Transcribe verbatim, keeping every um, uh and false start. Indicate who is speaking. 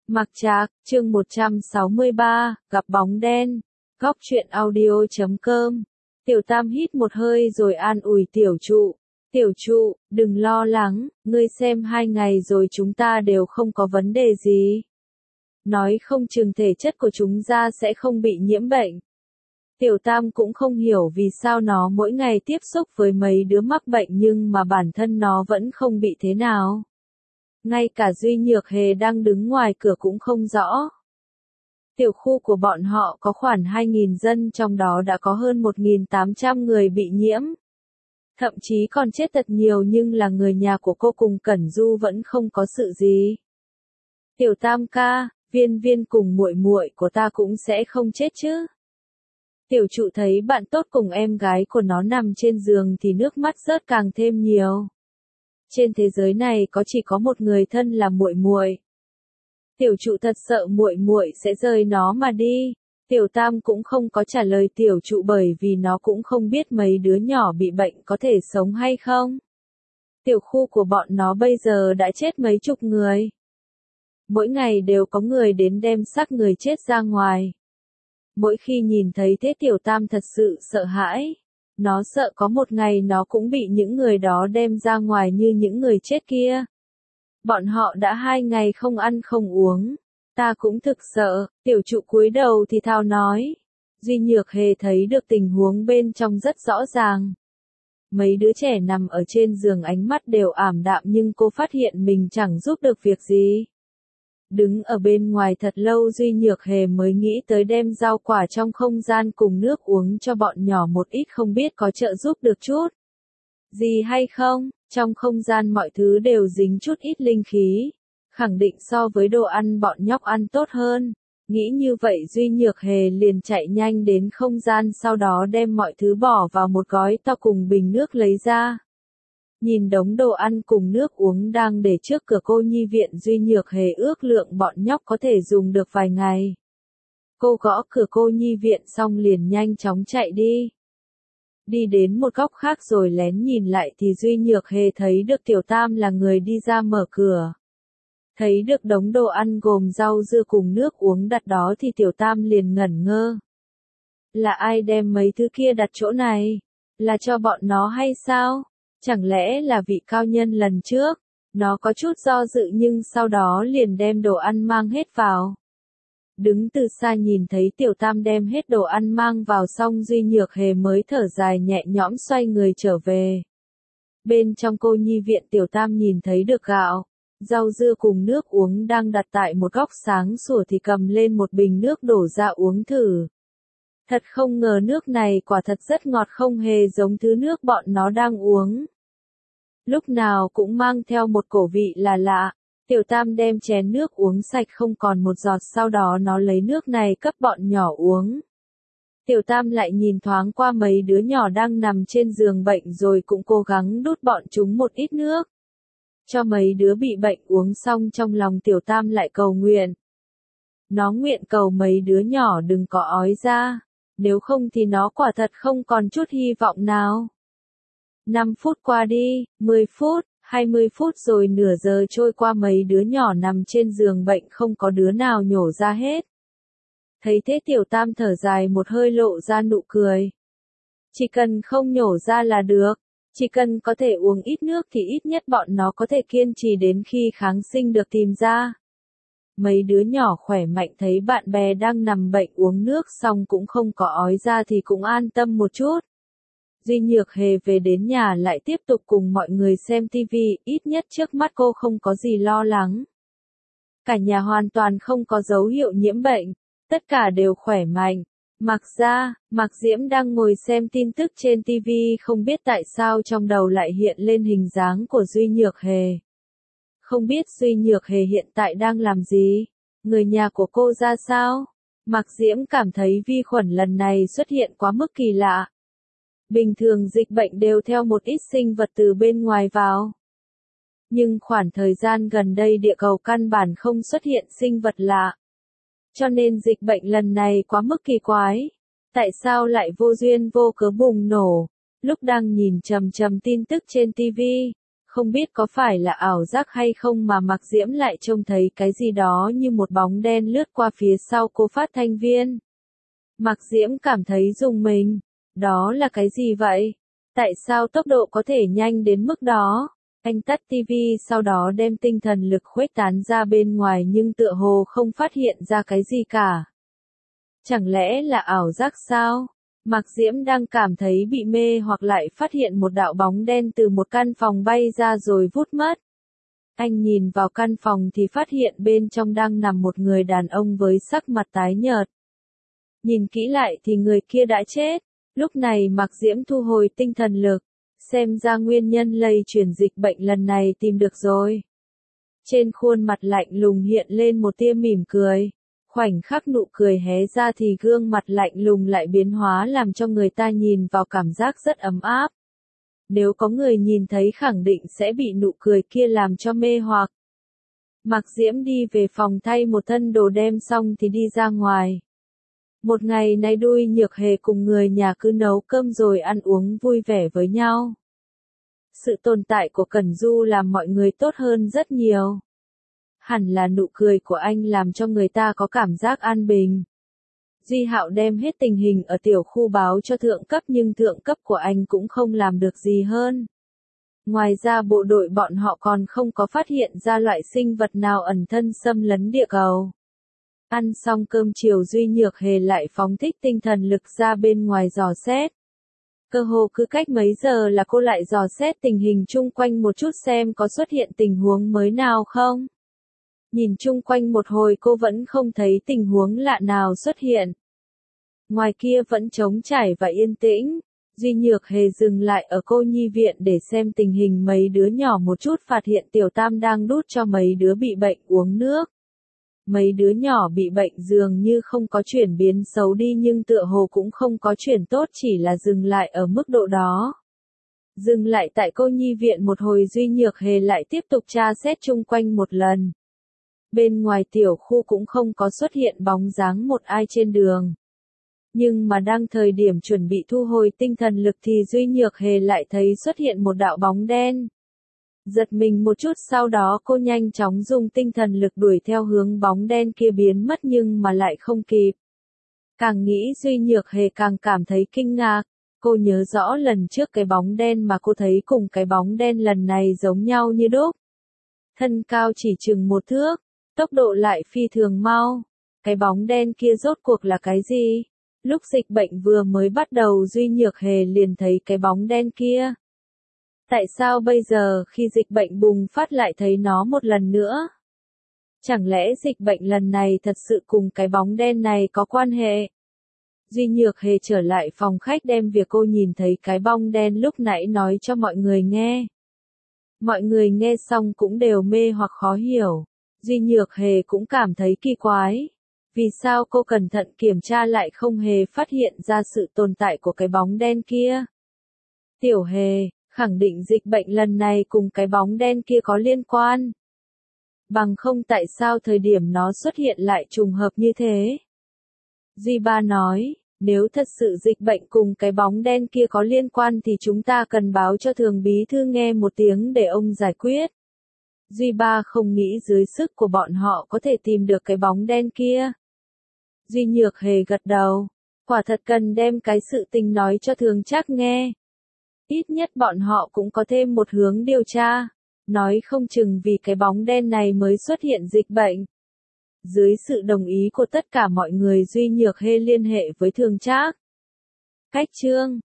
Speaker 1: Mặc Trạc, chương một trăm sáu mươi ba, gặp bóng đen. Góc truyện audio chấm com. Tiểu Tam hít một hơi rồi an ủi tiểu trụ. Tiểu trụ, đừng lo lắng, ngươi xem hai ngày rồi chúng ta đều không có vấn đề gì. Nói không chừng thể chất của chúng ta sẽ không bị nhiễm bệnh. Tiểu Tam cũng không hiểu vì sao nó mỗi ngày tiếp xúc với mấy đứa mắc bệnh nhưng mà bản thân nó vẫn không bị thế nào. Ngay cả Duy Nhược Hề đang đứng ngoài cửa cũng không rõ. Tiểu khu của bọn họ có khoảng hai nghìn dân, trong đó đã có hơn một nghìn tám trăm người bị nhiễm. Thậm chí còn chết thật nhiều, nhưng là người nhà của cô cùng Cẩn Du vẫn không có sự gì. Tiểu Tam ca, Viên Viên cùng muội muội của ta cũng sẽ không chết chứ? Tiểu trụ thấy bạn tốt cùng em gái của nó nằm trên giường thì nước mắt rớt càng thêm nhiều. Trên thế giới này có chỉ có một người thân là muội muội. Tiểu trụ thật sợ muội muội sẽ rời nó mà đi. Tiểu Tam cũng không có trả lời tiểu trụ bởi vì nó cũng không biết mấy đứa nhỏ bị bệnh có thể sống hay không. Tiểu khu của bọn nó bây giờ đã chết mấy chục người. Mỗi ngày đều có người đến đem xác người chết ra ngoài. Mỗi khi nhìn thấy thế Tiểu Tam thật sự sợ hãi. Nó sợ có một ngày nó cũng bị những người đó đem ra ngoài như những người chết kia. Bọn họ đã hai ngày không ăn không uống. Ta cũng thực sợ. Tiểu trụ cúi đầu thì thào nói. Duy Nhược Hề thấy được tình huống bên trong rất rõ ràng. Mấy đứa trẻ nằm ở trên giường ánh mắt đều ảm đạm nhưng cô phát hiện mình chẳng giúp được việc gì. Đứng ở bên ngoài thật lâu Duy Nhược Hề mới nghĩ tới đem rau quả trong không gian cùng nước uống cho bọn nhỏ một ít, không biết có trợ giúp được chút gì hay không. Trong không gian mọi thứ đều dính chút ít linh khí, khẳng định so với đồ ăn bọn nhóc ăn tốt hơn. Nghĩ như vậy Duy Nhược Hề liền chạy nhanh đến không gian, sau đó đem mọi thứ bỏ vào một gói to cùng bình nước lấy ra. Nhìn đống đồ ăn cùng nước uống đang để trước cửa cô nhi viện, Duy Nhược Hề ước lượng bọn nhóc có thể dùng được vài ngày. Cô gõ cửa cô nhi viện xong liền nhanh chóng chạy đi. Đi đến một góc khác rồi lén nhìn lại thì Duy Nhược Hề thấy được Tiểu Tam là người đi ra mở cửa. Thấy được đống đồ ăn gồm rau dưa cùng nước uống đặt đó thì Tiểu Tam liền ngẩn ngơ. Là ai đem mấy thứ kia đặt chỗ này? Là cho bọn nó hay sao? Chẳng lẽ là vị cao nhân lần trước? Nó có chút do dự nhưng sau đó liền đem đồ ăn mang hết vào. Đứng từ xa nhìn thấy Tiểu Tam đem hết đồ ăn mang vào xong Duy Nhược Hề mới thở dài nhẹ nhõm xoay người trở về. Bên trong cô nhi viện Tiểu Tam nhìn thấy được gạo, rau dưa cùng nước uống đang đặt tại một góc sáng sủa thì cầm lên một bình nước đổ ra uống thử. Thật không ngờ nước này quả thật rất ngọt, không hề giống thứ nước bọn nó đang uống. Lúc nào cũng mang theo một cổ vị là lạ. Tiểu Tam đem chén nước uống sạch không còn một giọt, sau đó nó lấy nước này cấp bọn nhỏ uống. Tiểu Tam lại nhìn thoáng qua mấy đứa nhỏ đang nằm trên giường bệnh rồi cũng cố gắng đút bọn chúng một ít nước. Cho mấy đứa bị bệnh uống xong trong lòng Tiểu Tam lại cầu nguyện. Nó nguyện cầu mấy đứa nhỏ đừng có ói ra, nếu không thì nó quả thật không còn chút hy vọng nào. năm phút qua đi, mười phút, hai mươi phút rồi nửa giờ trôi qua, mấy đứa nhỏ nằm trên giường bệnh không có đứa nào nhổ ra hết. Thấy thế Tiểu Tam thở dài một hơi lộ ra nụ cười. Chỉ cần không nhổ ra là được, chỉ cần có thể uống ít nước thì ít nhất bọn nó có thể kiên trì đến khi kháng sinh được tìm ra. Mấy đứa nhỏ khỏe mạnh thấy bạn bè đang nằm bệnh uống nước xong cũng không có ói ra thì cũng an tâm một chút. Duy Nhược Hề về đến nhà lại tiếp tục cùng mọi người xem tivi, ít nhất trước mắt cô không có gì lo lắng. Cả nhà hoàn toàn không có dấu hiệu nhiễm bệnh, tất cả đều khỏe mạnh. Mặc ra, Mặc Diễm đang ngồi xem tin tức trên tivi, không biết tại sao trong đầu lại hiện lên hình dáng của Duy Nhược Hề. Không biết Duy Nhược Hề hiện tại đang làm gì? Người nhà của cô ra sao? Mặc Diễm cảm thấy vi khuẩn lần này xuất hiện quá mức kỳ lạ. Bình thường dịch bệnh đều theo một ít sinh vật từ bên ngoài vào. Nhưng khoảng thời gian gần đây địa cầu căn bản không xuất hiện sinh vật lạ. Cho nên dịch bệnh lần này quá mức kỳ quái. Tại sao lại vô duyên vô cớ bùng nổ? Lúc đang nhìn chầm chầm tin tức trên tivi, Không biết có phải là ảo giác hay không mà Mạc Diễm lại trông thấy cái gì đó như một bóng đen lướt qua phía sau cô phát thanh viên. Mạc Diễm cảm thấy rùng mình. Đó là cái gì vậy? Tại sao tốc độ có thể nhanh đến mức đó? Anh tắt tivi sau đó đem tinh thần lực khuếch tán ra bên ngoài nhưng tựa hồ không phát hiện ra cái gì cả. Chẳng lẽ là ảo giác sao? Mạc Diễm đang cảm thấy bị mê hoặc lại phát hiện một đạo bóng đen từ một căn phòng bay ra rồi vút mất. Anh nhìn vào căn phòng thì phát hiện bên trong đang nằm một người đàn ông với sắc mặt tái nhợt. Nhìn kỹ lại thì người kia đã chết. Lúc này Mạc Diễm thu hồi tinh thần lực. Xem ra nguyên nhân lây truyền dịch bệnh lần này tìm được rồi. Trên khuôn mặt lạnh lùng hiện lên một tia mỉm cười. Khoảnh khắc nụ cười hé ra thì gương mặt lạnh lùng lại biến hóa làm cho người ta nhìn vào cảm giác rất ấm áp. Nếu có người nhìn thấy khẳng định sẽ bị nụ cười kia làm cho mê hoặc. Mạc Diễm đi về phòng thay một thân đồ đem xong thì đi ra ngoài. Một ngày nay Đui Nhược Hề cùng người nhà cứ nấu cơm rồi ăn uống vui vẻ với nhau. Sự tồn tại của Cẩn Du làm mọi người tốt hơn rất nhiều. Hẳn là nụ cười của anh làm cho người ta có cảm giác an bình. Duy Hạo đem hết tình hình ở tiểu khu báo cho thượng cấp nhưng thượng cấp của anh cũng không làm được gì hơn. Ngoài ra bộ đội bọn họ còn không có phát hiện ra loại sinh vật nào ẩn thân xâm lấn địa cầu. Ăn xong cơm chiều Duy Nhược Hề lại phóng thích tinh thần lực ra bên ngoài dò xét. Cơ hồ cứ cách mấy giờ là cô lại dò xét tình hình chung quanh một chút xem có xuất hiện tình huống mới nào không. Nhìn chung quanh một hồi cô vẫn không thấy tình huống lạ nào xuất hiện. Ngoài kia vẫn trống trải và yên tĩnh. Duy Nhược Hề dừng lại ở cô nhi viện để xem tình hình mấy đứa nhỏ một chút, phát hiện Tiểu Tam đang đút cho mấy đứa bị bệnh uống nước. Mấy đứa nhỏ bị bệnh dường như không có chuyển biến xấu đi nhưng tựa hồ cũng không có chuyển tốt, chỉ là dừng lại ở mức độ đó. Dừng lại tại cô nhi viện một hồi Duy Nhược Hề lại tiếp tục tra xét chung quanh một lần. Bên ngoài tiểu khu cũng không có xuất hiện bóng dáng một ai trên đường. Nhưng mà đang thời điểm chuẩn bị thu hồi tinh thần lực thì Duy Nhược Hề lại thấy xuất hiện một đạo bóng đen. Giật mình một chút sau đó cô nhanh chóng dùng tinh thần lực đuổi theo hướng bóng đen kia biến mất nhưng mà lại không kịp. Càng nghĩ Duy Nhược Hề càng cảm thấy kinh ngạc. Cô nhớ rõ lần trước cái bóng đen mà cô thấy cùng cái bóng đen lần này giống nhau như đúc. Thân cao chỉ chừng một thước, tốc độ lại phi thường mau. Cái bóng đen kia rốt cuộc là cái gì? Lúc dịch bệnh vừa mới bắt đầu Duy Nhược Hề liền thấy cái bóng đen kia. Tại sao bây giờ khi dịch bệnh bùng phát lại thấy nó một lần nữa? Chẳng lẽ dịch bệnh lần này thật sự cùng cái bóng đen này có quan hệ? Duy Nhược Hề trở lại phòng khách đem việc cô nhìn thấy cái bóng đen lúc nãy nói cho mọi người nghe. Mọi người nghe xong cũng đều mê hoặc khó hiểu. Duy Nhược Hề cũng cảm thấy kỳ quái. Vì sao cô cẩn thận kiểm tra lại không hề phát hiện ra sự tồn tại của cái bóng đen kia? Tiểu Hề, khẳng định dịch bệnh lần này cùng cái bóng đen kia có liên quan. Bằng không tại sao thời điểm nó xuất hiện lại trùng hợp như thế? Duy Ba nói, nếu thật sự dịch bệnh cùng cái bóng đen kia có liên quan thì chúng ta cần báo cho Thường Bí Thư nghe một tiếng để ông giải quyết. Duy Ba không nghĩ dưới sức của bọn họ có thể tìm được cái bóng đen kia. Duy Nhược Hề gật đầu, quả thật cần đem cái sự tình nói cho Thường Trác nghe. Ít nhất bọn họ cũng có thêm một hướng điều tra, nói không chừng vì cái bóng đen này mới xuất hiện dịch bệnh. Dưới sự đồng ý của tất cả mọi người Duy Nhược Hề liên hệ với Thường Trác. Cách chương